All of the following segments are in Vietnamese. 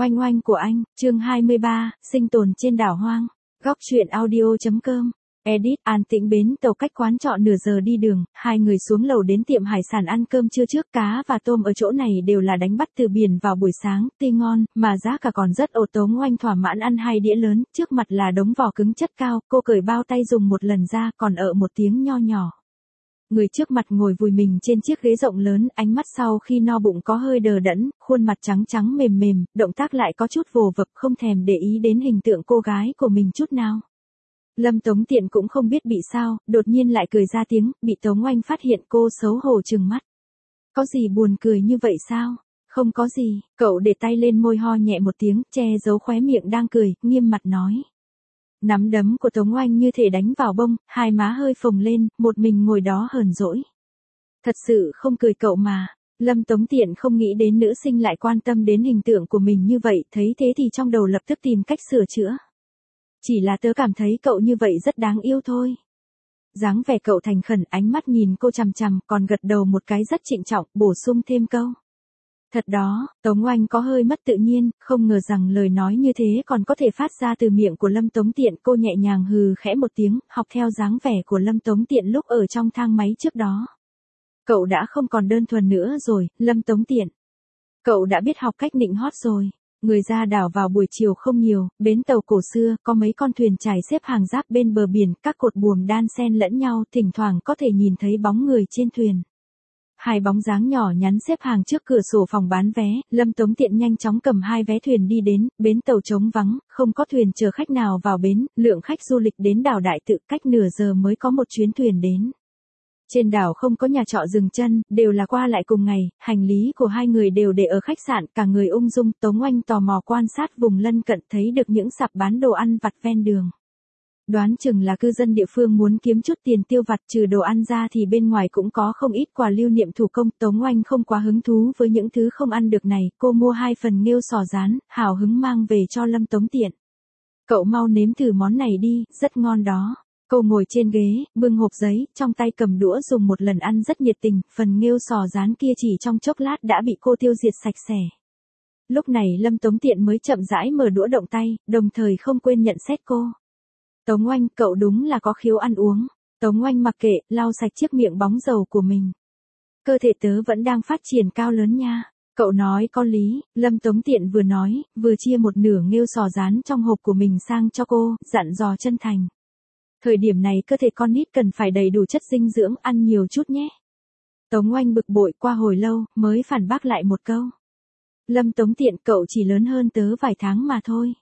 Oanh oanh của anh, chương 23, sinh tồn trên đảo hoang. Góc truyện audio.com. Edit, an tĩnh bến tàu cách quán trọ nửa giờ đi đường, hai người xuống lầu đến tiệm hải sản ăn cơm trưa trước. Cá và tôm ở chỗ này đều là đánh bắt từ biển vào buổi sáng, tươi ngon, mà giá cả còn rất ổ. Tống Oanh thỏa mãn ăn hai đĩa lớn, trước mặt là đống vỏ cứng chất cao, cô cởi bao tay dùng một lần ra, còn một tiếng nho nhỏ. Người trước mặt ngồi vùi mình trên chiếc ghế rộng lớn, ánh mắt sau khi no bụng có hơi đờ đẫn, khuôn mặt trắng trắng mềm mềm, động tác lại có chút vồ vập, không thèm để ý đến hình tượng cô gái của mình chút nào. Lâm Tống Tiện cũng không biết bị sao, đột nhiên lại cười ra tiếng, bị Tống Oanh phát hiện cô xấu hổ trừng mắt. Có gì buồn cười như vậy sao? Không có gì, cậu để tay lên môi ho nhẹ một tiếng, che giấu khóe miệng đang cười, nghiêm mặt nói. Nắm đấm của Tống Oanh như thể đánh vào bông, hai má hơi phồng lên, một mình ngồi đó hờn dỗi. Thật sự không cười cậu mà. Lâm Tống Tiện không nghĩ đến nữ sinh lại quan tâm đến hình tượng của mình như vậy, thấy thế thì trong đầu lập tức tìm cách sửa chữa. Chỉ là tớ cảm thấy cậu như vậy rất đáng yêu thôi. Dáng vẻ cậu thành khẩn, ánh mắt nhìn cô chằm chằm, còn gật đầu một cái rất trịnh trọng, bổ sung thêm câu. Thật đó, Tống Oanh có hơi mất tự nhiên, không ngờ rằng lời nói như thế còn có thể phát ra từ miệng của Lâm Tống Tiện. Cô nhẹ nhàng hừ khẽ một tiếng, học theo dáng vẻ của Lâm Tống Tiện lúc ở trong thang máy trước đó. Cậu đã không còn đơn thuần nữa rồi, Lâm Tống Tiện. Cậu đã biết học cách nịnh hót rồi. Người ra đảo vào buổi chiều không nhiều, bến tàu cổ xưa, có mấy con thuyền trải xếp hàng giáp bên bờ biển, các cột buồm đan xen lẫn nhau, thỉnh thoảng có thể nhìn thấy bóng người trên thuyền. Hai bóng dáng nhỏ nhắn xếp hàng trước cửa sổ phòng bán vé, Lâm Tống Tiện nhanh chóng cầm hai vé thuyền đi đến, bến tàu trống vắng, không có thuyền chờ khách nào vào bến, lượng khách du lịch đến đảo Đại Tự cách nửa giờ mới có một chuyến thuyền đến. Trên đảo không có nhà trọ dừng chân, đều là qua lại cùng ngày, hành lý của hai người đều để ở khách sạn, cả người ung dung. Tống Oanh tò mò quan sát vùng lân cận, thấy được những sạp bán đồ ăn vặt ven đường. Đoán chừng là cư dân địa phương muốn kiếm chút tiền tiêu vặt, trừ đồ ăn ra thì bên ngoài cũng có không ít quà lưu niệm thủ công. Tống Oanh không quá hứng thú với những thứ không ăn được này, cô mua 2 phần nghêu sò rán, hào hứng mang về cho Lâm Tống Tiện. Cậu mau nếm thử món này đi, rất ngon đó. Cô ngồi trên ghế, bưng hộp giấy, trong tay cầm đũa dùng một lần ăn rất nhiệt tình, phần nghêu sò rán kia chỉ trong chốc lát đã bị cô tiêu diệt sạch sẽ. Lúc này Lâm Tống Tiện mới chậm rãi mở đũa động tay, đồng thời không quên nhận xét cô. Tống Oanh, cậu đúng là có khiếu ăn uống. Tống Oanh mặc kệ, lau sạch chiếc miệng bóng dầu của mình. Cơ thể tớ vẫn đang phát triển cao lớn nha. Cậu nói có lý, Lâm Tống Tiện vừa nói, vừa chia một nửa nghêu sò rán trong hộp của mình sang cho cô, dặn dò chân thành. Thời điểm này cơ thể con nít cần phải đầy đủ chất dinh dưỡng, ăn nhiều chút nhé. Tống Oanh bực bội, qua hồi lâu, mới phản bác lại một câu. Lâm Tống Tiện, cậu chỉ lớn hơn tớ vài tháng mà thôi.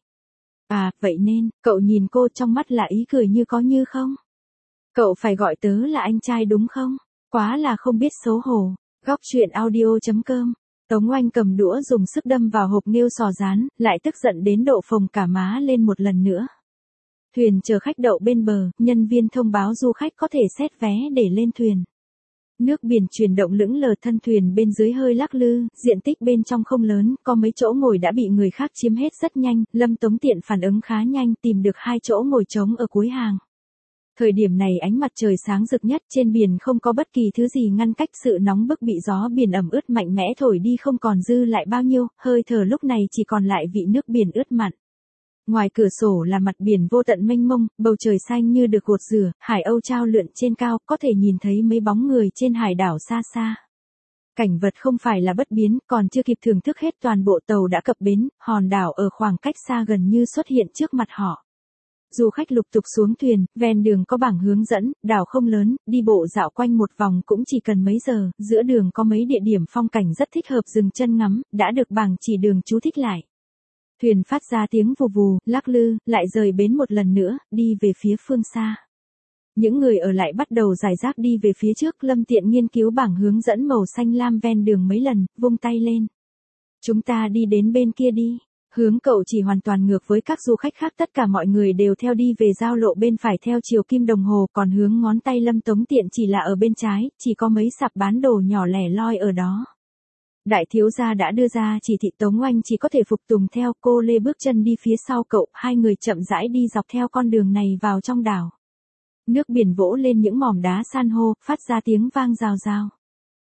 À, vậy nên, cậu nhìn cô trong mắt là ý cười như có như không? Cậu phải gọi tớ là anh trai đúng không? Quá là không biết xấu hổ. Góc truyện audio.com. Tống Oanh cầm đũa dùng sức đâm vào hộp nghêu sò rán, lại tức giận đến độ phồng cả má lên một lần nữa. Thuyền chờ khách đậu bên bờ, nhân viên thông báo du khách có thể xét vé để lên thuyền. Nước biển chuyển động lững lờ, thân thuyền bên dưới hơi lắc lư, diện tích bên trong không lớn, có mấy chỗ ngồi đã bị người khác chiếm hết rất nhanh. Lâm Tống Tiện phản ứng khá nhanh, tìm được 2 chỗ ngồi trống ở cuối hàng. Thời điểm này ánh mặt trời sáng rực nhất, trên biển không có bất kỳ thứ gì ngăn cách, sự nóng bức bị gió biển ẩm ướt mạnh mẽ thổi đi không còn dư lại bao nhiêu, hơi thở lúc này chỉ còn lại vị nước biển ướt mặn. Ngoài cửa sổ là mặt biển vô tận mênh mông, bầu trời xanh như được gột rửa, hải âu trao lượn trên cao, có thể nhìn thấy mấy bóng người trên hải đảo xa xa. Cảnh vật không phải là bất biến, còn chưa kịp thưởng thức hết toàn bộ tàu đã cập bến, hòn đảo ở khoảng cách xa gần như xuất hiện trước mặt họ. Du khách lục tục xuống thuyền, ven đường có bảng hướng dẫn, đảo không lớn, đi bộ dạo quanh một vòng cũng chỉ cần mấy giờ, giữa đường có mấy địa điểm phong cảnh rất thích hợp dừng chân ngắm, đã được bảng chỉ đường chú thích lại. Thuyền phát ra tiếng vù vù, lắc lư, lại rời bến một lần nữa, đi về phía phương xa. Những người ở lại bắt đầu rải rác đi về phía trước. Lâm Tiện nghiên cứu bảng hướng dẫn màu xanh lam ven đường mấy lần, vung tay lên. Chúng ta đi đến bên kia đi. Hướng cậu chỉ hoàn toàn ngược với các du khách khác, tất cả mọi người đều theo đi về giao lộ bên phải theo chiều kim đồng hồ, còn hướng ngón tay Lâm Tống Tiện chỉ là ở bên trái, chỉ có mấy sạp bán đồ nhỏ lẻ loi ở đó. Đại thiếu gia đã đưa ra chỉ thị, Tống Oanh chỉ có thể phục tùng theo, cô lê bước chân đi phía sau cậu, hai người chậm rãi đi dọc theo con đường này vào trong đảo. Nước biển vỗ lên những mỏm đá san hô, phát ra tiếng vang rào rào.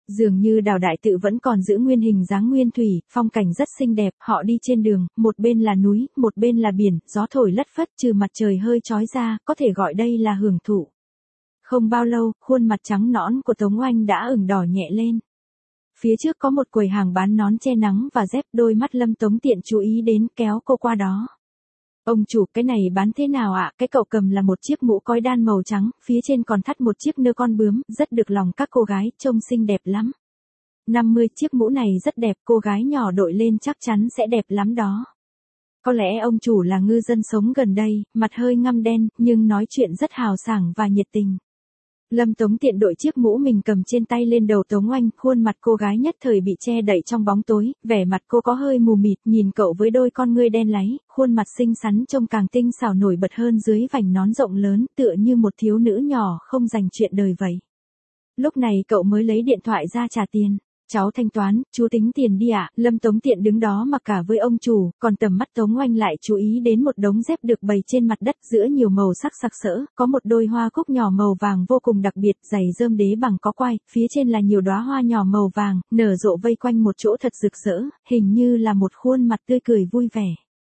Dường như đảo đại tự vẫn còn giữ nguyên hình dáng nguyên thủy, phong cảnh rất xinh đẹp, họ đi trên đường, một bên là núi, một bên là biển, gió thổi lất phất trừ mặt trời hơi chói ra, có thể gọi đây là hưởng thụ. Không bao lâu, khuôn mặt trắng nõn của Tống Oanh đã ửng đỏ nhẹ lên. Phía trước có một quầy hàng bán nón che nắng và dép, đôi mắt Lâm Tống Tiện chú ý đến kéo cô qua đó. Ông chủ, cái này bán thế nào ạ? Cái cậu cầm là một chiếc mũ cói đan màu trắng, phía trên còn thắt một chiếc nơ con bướm, rất được lòng các cô gái, trông xinh đẹp lắm. 50, chiếc mũ này rất đẹp, cô gái nhỏ đội lên chắc chắn sẽ đẹp lắm đó. Có lẽ ông chủ là ngư dân sống gần đây, mặt hơi ngăm đen, nhưng nói chuyện rất hào sảng và nhiệt tình. Lâm Tống Tiện đội chiếc mũ mình cầm trên tay lên đầu Tống Oanh, khuôn mặt cô gái nhất thời bị che đậy trong bóng tối, vẻ mặt cô có hơi mù mịt, nhìn cậu với đôi con ngươi đen láy, khuôn mặt xinh xắn trông càng tinh xảo nổi bật hơn dưới vành nón rộng lớn, tựa như một thiếu nữ nhỏ không dành chuyện đời vậy. Lúc này cậu mới lấy điện thoại ra trả tiền. Cháu thanh toán, chú tính tiền đi ạ. Lâm Tống Tiện đứng đó mặc cả với ông chủ, còn tầm mắt Tống Oanh lại chú ý đến một đống dép được bày trên mặt đất giữa nhiều màu sắc sặc sỡ, có một đôi hoa cúc nhỏ màu vàng vô cùng đặc biệt, giày rơm đế bằng có quai, phía trên là nhiều đóa hoa nhỏ màu vàng, nở rộ vây quanh một chỗ thật rực rỡ, hình như là một khuôn mặt tươi cười vui vẻ.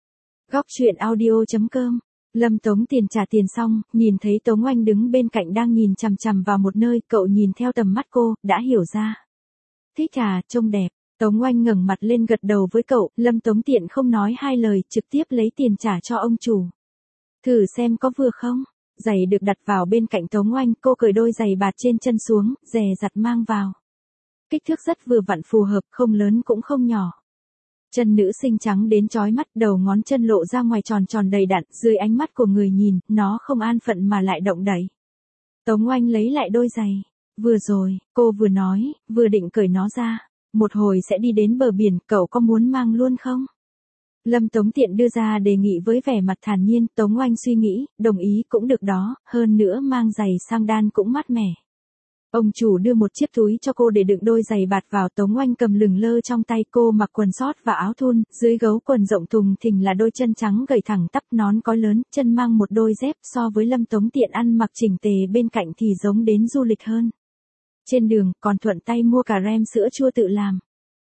Góc truyện audio.com. Lâm Tống Tiền trả tiền xong, nhìn thấy Tống Oanh đứng bên cạnh đang nhìn chằm chằm vào một nơi, cậu nhìn theo tầm mắt cô, đã hiểu ra. Thích à, trông đẹp. Tống Oanh ngẩng mặt lên gật đầu với cậu, Lâm Tống Tiện không nói hai lời, trực tiếp lấy tiền trả cho ông chủ. Thử xem có vừa không? Giày được đặt vào bên cạnh Tống Oanh, cô cởi đôi giày bạt trên chân xuống, dè dặt mang vào. Kích thước rất vừa vặn phù hợp, không lớn cũng không nhỏ. Chân nữ xinh trắng đến chói mắt, đầu ngón chân lộ ra ngoài tròn tròn đầy đặn, dưới ánh mắt của người nhìn, nó không an phận mà lại động đậy. Tống Oanh lấy lại đôi giày. Vừa rồi, cô vừa nói, vừa định cởi nó ra. Một hồi sẽ đi đến bờ biển, cậu có muốn mang luôn không? Lâm Tống Tiện đưa ra đề nghị với vẻ mặt thản nhiên, Tống Oanh suy nghĩ, đồng ý cũng được đó, hơn nữa mang giày sang đan cũng mát mẻ. Ông chủ đưa một chiếc túi cho cô để đựng đôi giày bạt vào, Tống Oanh cầm lửng lơ trong tay, cô mặc quần sót và áo thun, dưới gấu quần rộng thùng thình là đôi chân trắng gầy thẳng tắp, nón có lớn, chân mang một đôi dép, so với Lâm Tống Tiện ăn mặc chỉnh tề bên cạnh thì giống đến du lịch hơn. Trên đường, còn thuận tay mua cả rem sữa chua tự làm.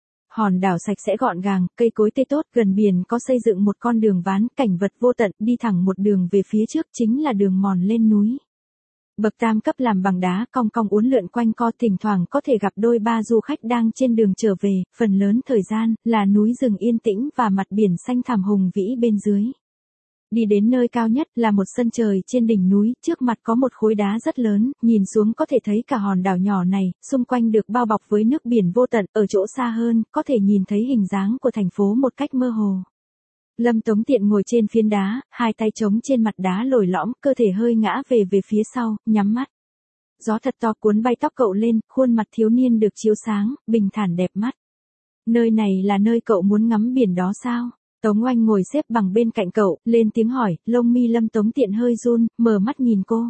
Hòn đảo sạch sẽ gọn gàng, cây cối tươi tốt, gần biển có xây dựng một con đường ván, cảnh vật vô tận, đi thẳng một đường về phía trước chính là đường mòn lên núi. Bậc tam cấp làm bằng đá, cong cong uốn lượn quanh co, thỉnh thoảng có thể gặp đôi ba du khách đang trên đường trở về, phần lớn thời gian là núi rừng yên tĩnh và mặt biển xanh thẳm hùng vĩ bên dưới. Đi đến nơi cao nhất là một sân trời trên đỉnh núi, trước mặt có một khối đá rất lớn, nhìn xuống có thể thấy cả hòn đảo nhỏ này, xung quanh được bao bọc với nước biển vô tận, ở chỗ xa hơn, có thể nhìn thấy hình dáng của thành phố một cách mơ hồ. Lâm Tống Tiện ngồi trên phiến đá, hai tay chống trên mặt đá lồi lõm, cơ thể hơi ngã về phía sau, nhắm mắt. Gió thật to cuốn bay tóc cậu lên, khuôn mặt thiếu niên được chiếu sáng, bình thản đẹp mắt. Nơi này là nơi cậu muốn ngắm biển đó sao? Tống Oanh ngồi xếp bằng bên cạnh cậu, lên tiếng hỏi, lông mi Lâm Tống Tiện hơi run, mở mắt nhìn cô.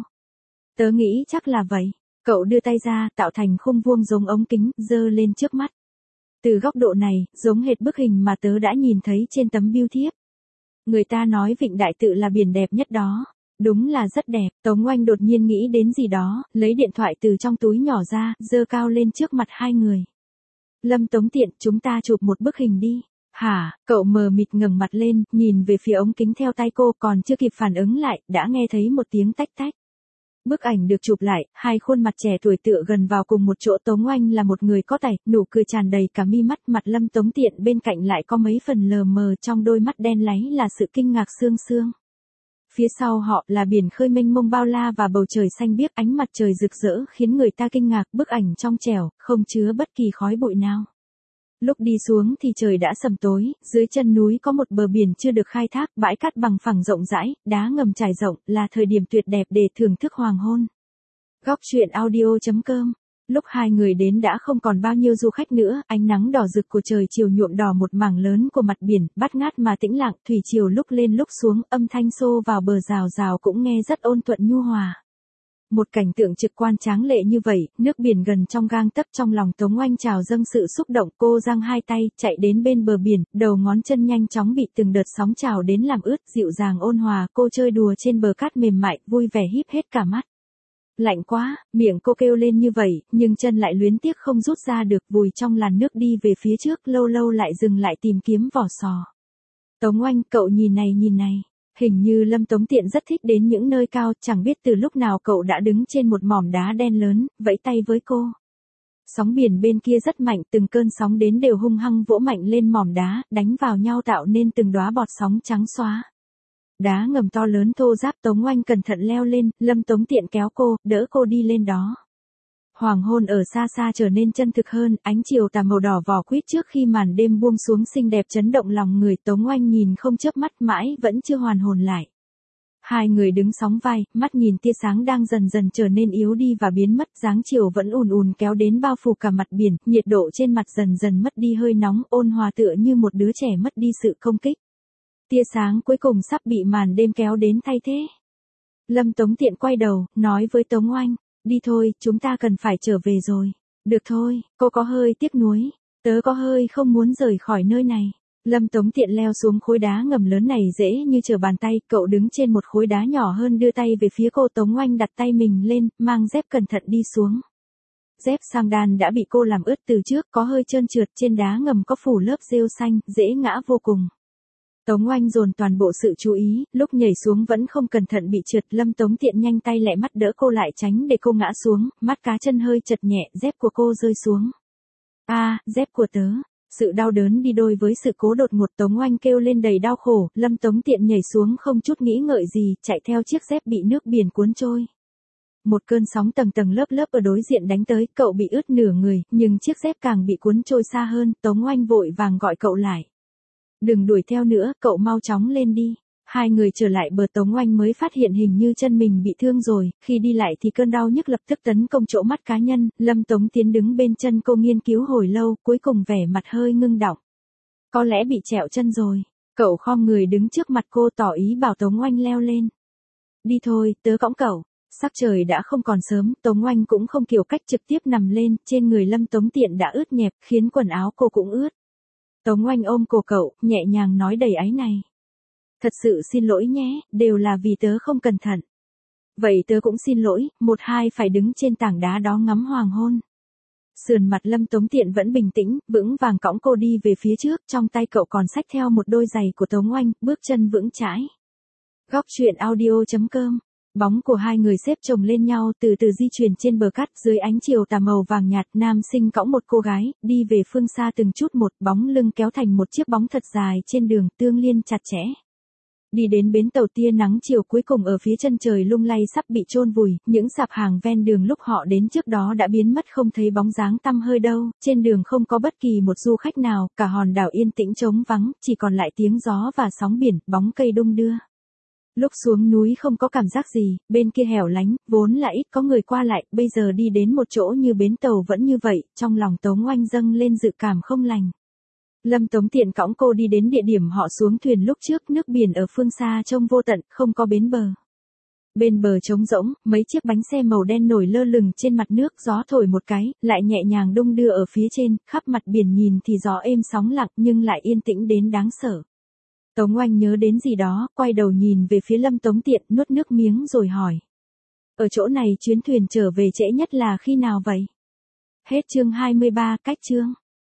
Tớ nghĩ chắc là vậy. Cậu đưa tay ra, tạo thành khung vuông giống ống kính, giơ lên trước mắt. Từ góc độ này, giống hệt bức hình mà tớ đã nhìn thấy trên tấm bưu thiếp. Người ta nói Vịnh Đại Tự là biển đẹp nhất đó. Đúng là rất đẹp. Tống Oanh đột nhiên nghĩ đến gì đó, lấy điện thoại từ trong túi nhỏ ra, giơ cao lên trước mặt hai người. Lâm Tống Tiện, chúng ta chụp một bức hình đi. Hả? Cậu mờ mịt ngẩng mặt lên, nhìn về phía ống kính theo tay cô, còn chưa kịp phản ứng lại, đã nghe thấy một tiếng tách tách. Bức ảnh được chụp lại, hai khuôn mặt trẻ tuổi tựa gần vào cùng một chỗ. Tống Oanh là một người có tài, nụ cười tràn đầy cả mi mắt, mặt Lâm Tống Tiện bên cạnh lại có mấy phần lờ mờ, trong đôi mắt đen láy là sự kinh ngạc sương sương. Phía sau họ là biển khơi mênh mông bao la và bầu trời xanh biếc, ánh mặt trời rực rỡ khiến người ta kinh ngạc, bức ảnh trong trẻo, không chứa bất kỳ khói bụi nào. Lúc đi xuống thì trời đã sầm tối, dưới chân núi có một bờ biển chưa được khai thác, bãi cát bằng phẳng rộng rãi, đá ngầm trải rộng, là thời điểm tuyệt đẹp để thưởng thức hoàng hôn. Góc truyện audio.com. Lúc hai người đến đã không còn bao nhiêu du khách nữa, ánh nắng đỏ rực của trời chiều nhuộm đỏ một mảng lớn của mặt biển, bát ngát mà tĩnh lặng, thủy triều lúc lên lúc xuống, âm thanh xô vào bờ rào rào cũng nghe rất ôn thuận nhu hòa. Một cảnh tượng trực quan tráng lệ như vậy, nước biển gần trong gang tấc, trong lòng Tống Oanh trào dâng sự xúc động, cô giang hai tay, chạy đến bên bờ biển, đầu ngón chân nhanh chóng bị từng đợt sóng trào đến làm ướt, dịu dàng ôn hòa, cô chơi đùa trên bờ cát mềm mại, vui vẻ híp hết cả mắt. Lạnh quá, miệng cô kêu lên như vậy, nhưng chân lại luyến tiếc không rút ra được, vùi trong làn nước đi về phía trước, lâu lâu lại dừng lại tìm kiếm vỏ sò. Tống Oanh, cậu nhìn này. Hình như Lâm Tống Tiện rất thích đến những nơi cao, chẳng biết từ lúc nào cậu đã đứng trên một mỏm đá đen lớn, vẫy tay với cô. Sóng biển bên kia rất mạnh, từng cơn sóng đến đều hung hăng vỗ mạnh lên mỏm đá, đánh vào nhau tạo nên từng đóa bọt sóng trắng xóa. Đá ngầm to lớn thô ráp, Tống Oanh cẩn thận leo lên, Lâm Tống Tiện kéo cô, đỡ cô đi lên đó. Hoàng hôn ở xa xa trở nên chân thực hơn, ánh chiều tà màu đỏ vỏ quýt trước khi màn đêm buông xuống xinh đẹp chấn động lòng người. Tống Oanh nhìn không chớp mắt mãi vẫn chưa hoàn hồn lại. Hai người đứng sóng vai, mắt nhìn tia sáng đang dần dần trở nên yếu đi và biến mất, dáng chiều vẫn ùn ùn kéo đến bao phủ cả mặt biển, nhiệt độ trên mặt dần dần mất đi hơi nóng, ôn hòa tựa như một đứa trẻ mất đi sự công kích. Tia sáng cuối cùng sắp bị màn đêm kéo đến thay thế. Lâm Tống Tiện quay đầu, nói với Tống Oanh, đi thôi, chúng ta cần phải trở về rồi. Được thôi, cô có hơi tiếc nuối, tớ có hơi không muốn rời khỏi nơi này. Lâm Tống Tiện leo xuống khối đá ngầm lớn này dễ như trở bàn tay, cậu đứng trên một khối đá nhỏ hơn đưa tay về phía cô. Tống Oanh đặt tay mình lên, mang dép cẩn thận đi xuống. Dép sandal đã bị cô làm ướt từ trước, có hơi trơn trượt, trên đá ngầm có phủ lớp rêu xanh, dễ ngã vô cùng. Tống Oanh dồn toàn bộ sự chú ý, lúc nhảy xuống vẫn không cẩn thận bị trượt, Lâm Tống Tiện nhanh tay lẹ mắt đỡ cô lại tránh để cô ngã xuống, mắt cá chân hơi chật nhẹ, dép của cô rơi xuống. Dép của tớ. Sự đau đớn đi đôi với sự cố đột ngột, Tống Oanh kêu lên đầy đau khổ, Lâm Tống Tiện nhảy xuống không chút nghĩ ngợi gì, chạy theo chiếc dép bị nước biển cuốn trôi. Một cơn sóng tầng tầng lớp lớp ở đối diện đánh tới, cậu bị ướt nửa người, nhưng chiếc dép càng bị cuốn trôi xa hơn, Tống Oanh vội vàng gọi cậu lại. Đừng đuổi theo nữa, cậu mau chóng lên đi. Hai người trở lại bờ, Tống Oanh mới phát hiện hình như chân mình bị thương rồi, khi đi lại thì cơn đau nhức lập tức tấn công chỗ mắt cá nhân, Lâm Tống Tiến đứng bên chân cô nghiên cứu hồi lâu, cuối cùng vẻ mặt hơi ngưng đọng. Có lẽ bị trẹo chân rồi, cậu khom người đứng trước mặt cô tỏ ý bảo Tống Oanh leo lên. Đi thôi, tớ cõng cậu. Sắc trời đã không còn sớm, Tống Oanh cũng không kiểu cách trực tiếp nằm lên, trên người Lâm Tống Tiện đã ướt nhẹp, khiến quần áo cô cũng ướt. Tống Oanh ôm cổ cậu, nhẹ nhàng nói đầy áy náy. Thật sự xin lỗi nhé, đều là vì tớ không cẩn thận. Vậy tớ cũng xin lỗi, phải đứng trên tảng đá đó ngắm hoàng hôn. Sườn mặt Lâm Tống Tiện vẫn bình tĩnh, vững vàng cõng cô đi về phía trước, trong tay cậu còn xách theo một đôi giày của Tống Oanh, bước chân vững chãi. Góc truyện audio.com. Bóng của hai người xếp chồng lên nhau từ từ di chuyển trên bờ cát, dưới ánh chiều tà màu vàng nhạt, nam sinh cõng một cô gái, đi về phương xa từng chút một, bóng lưng kéo thành một chiếc bóng thật dài trên đường, tương liên chặt chẽ. Đi đến bến tàu, tia nắng chiều cuối cùng ở phía chân trời lung lay sắp bị chôn vùi, những sạp hàng ven đường lúc họ đến trước đó đã biến mất không thấy bóng dáng tăm hơi đâu, trên đường không có bất kỳ một du khách nào, cả hòn đảo yên tĩnh trống vắng, chỉ còn lại tiếng gió và sóng biển, bóng cây đung đưa. Lúc xuống núi không có cảm giác gì, bên kia hẻo lánh, vốn là ít có người qua lại, bây giờ đi đến một chỗ như bến tàu vẫn như vậy, trong lòng Tống Oanh dâng lên dự cảm không lành. Lâm Tống Tiện cõng cô đi đến địa điểm họ xuống thuyền lúc trước, nước biển ở phương xa trông vô tận, không có bến bờ. Bên bờ trống rỗng, mấy chiếc bánh xe màu đen nổi lơ lửng trên mặt nước, gió thổi một cái, lại nhẹ nhàng đung đưa ở phía trên, khắp mặt biển nhìn thì gió êm sóng lặng nhưng lại yên tĩnh đến đáng sợ. Tống Oanh nhớ đến gì đó, quay đầu nhìn về phía Lâm Tống Tiện, nuốt nước miếng rồi hỏi. Ở chỗ này chuyến thuyền trở về trễ nhất là khi nào vậy? Hết chương 23, cách chương.